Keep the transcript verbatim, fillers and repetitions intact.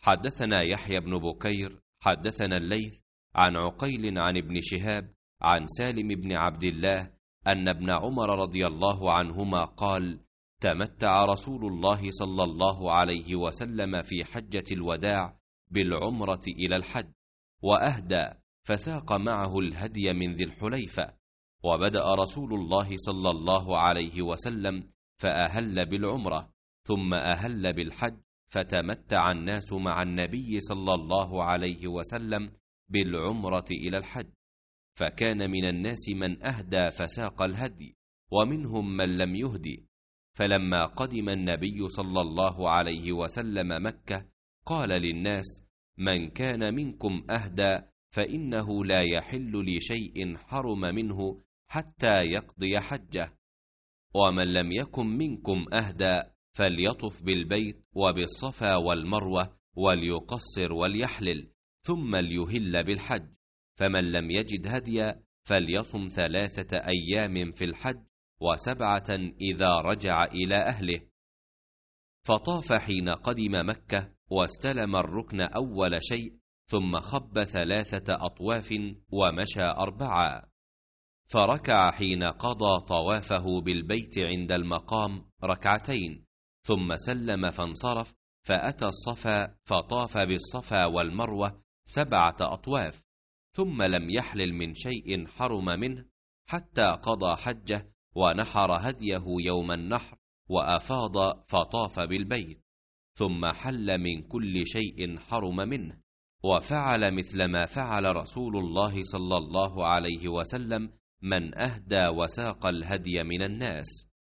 حدثنا يحيى بن بكير حدثنا الليث عن عقيل عن ابن شهاب عن سالم بن عبد الله أن ابن عمر رضي الله عنهما قال: تمتع رسول الله صلى الله عليه وسلم في حجة الوداع بالعمرة إلى الحج، وأهدى فساق معه الهدي من ذي الحليفة. وبدأ رسول الله صلى الله عليه وسلم فأهل بالعمرة، ثم أهل بالحج، فتمتع الناس مع النبي صلى الله عليه وسلم بالعمرة إلى الحج، فكان من الناس من أهدى فساق الهدي، ومنهم من لم يهدي. فلما قدم النبي صلى الله عليه وسلم مكة قال للناس: من كان منكم أهدى فإنه لا يحل لشيء حرم منه حتى يقضي حجه، ومن لم يكن منكم أهدى فليطف بالبيت وبالصفا والمروة وليقصر وليحلل، ثم ليهل بالحج. فمن لم يجد هديا فليصم ثلاثة أيام في الحج وسبعة إذا رجع إلى أهله. فطاف حين قدم مكة واستلم الركن أول شيء، ثم خب ثلاثة أطواف ومشى أربعة، فركع حين قضى طوافه بالبيت عند المقام ركعتين، ثم سلم فانصرف، فأتى الصفا فطاف بالصفا والمروة سبعة أطواف، ثم لم يحلل من شيء حرم منه حتى قضى حجه ونحر هديه يوم النحر وأفاض فطاف بالبيت، ثم حل من كل شيء حرم منه، وفعل مثل ما فعل رسول الله صلى الله عليه وسلم من أهدى وساق الهدي من الناس.